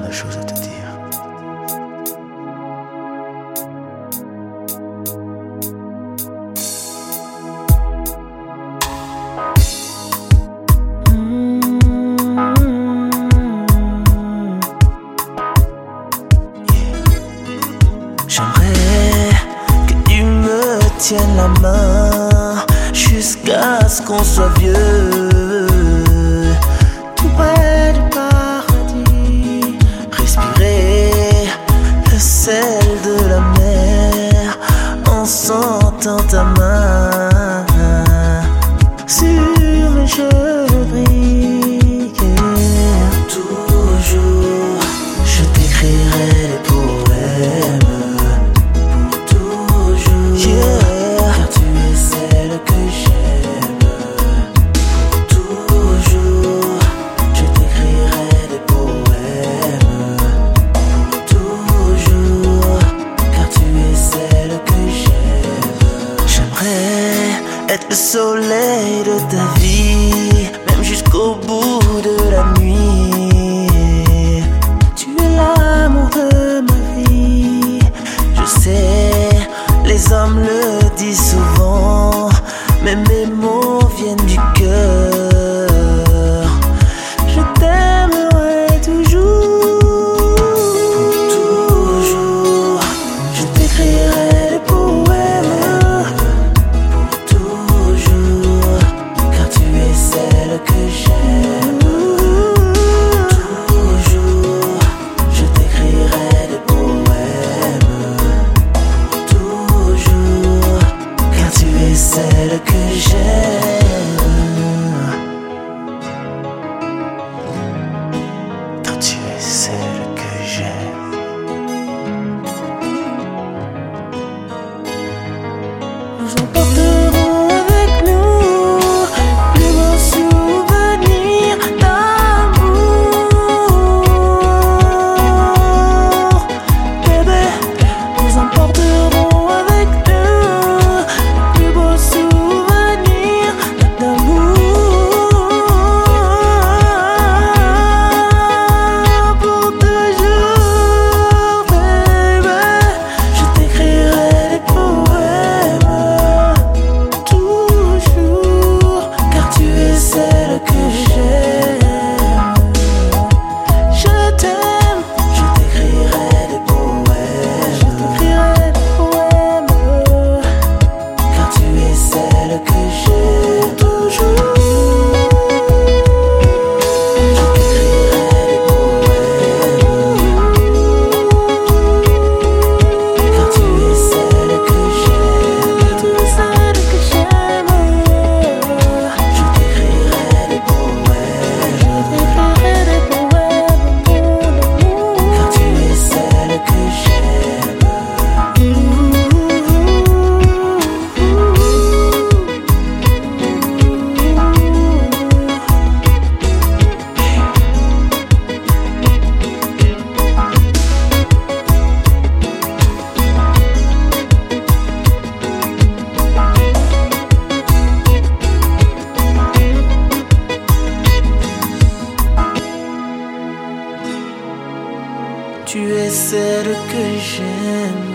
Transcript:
de choses à te dire. J'aimerais que tu me tiennes la main jusqu'à ce qu'on soit vieux, tout près du paradis, respirer le sel de la mer en sentant ta main sur mes cheveux gris. Toujours je t'écrirai des poèmes. Être le soleil de ta vie, même jusqu'au bout de la nuit. Tu es l'amour de ma vie. Je sais, les hommes le disent souvent, mais mes mots viennent du cœur. Je t'aimerai toujours. Pour toujours, je t'écrirai des poèmes. Celle que j'aime. Toujours je t'écrirai des poèmes. Toujours, car tu es celle que j'aime. Car tu es celle que j'aime. Nous emporterons avec nous plus beaux souvenirs d'amour. Bébé, nous emporterons avec nous plus beaux souvenirs d'amour. Pour toujours, bébé, je t'écrirai des poèmes. Toujours, car tu es celle que j'aime. Je t'aime, je t'écrirai des poèmes. Je t'écrirai des poèmes, car tu es celle que j'aime. Toujours, je t'écrirai des poèmes, car tu es celle que j'aime. Tu es celle que j'aime. Je t'écrirai des poèmes. Je t'écrirai des poèmes, car tu es celle que j'aime. Tu es celle que j'aime.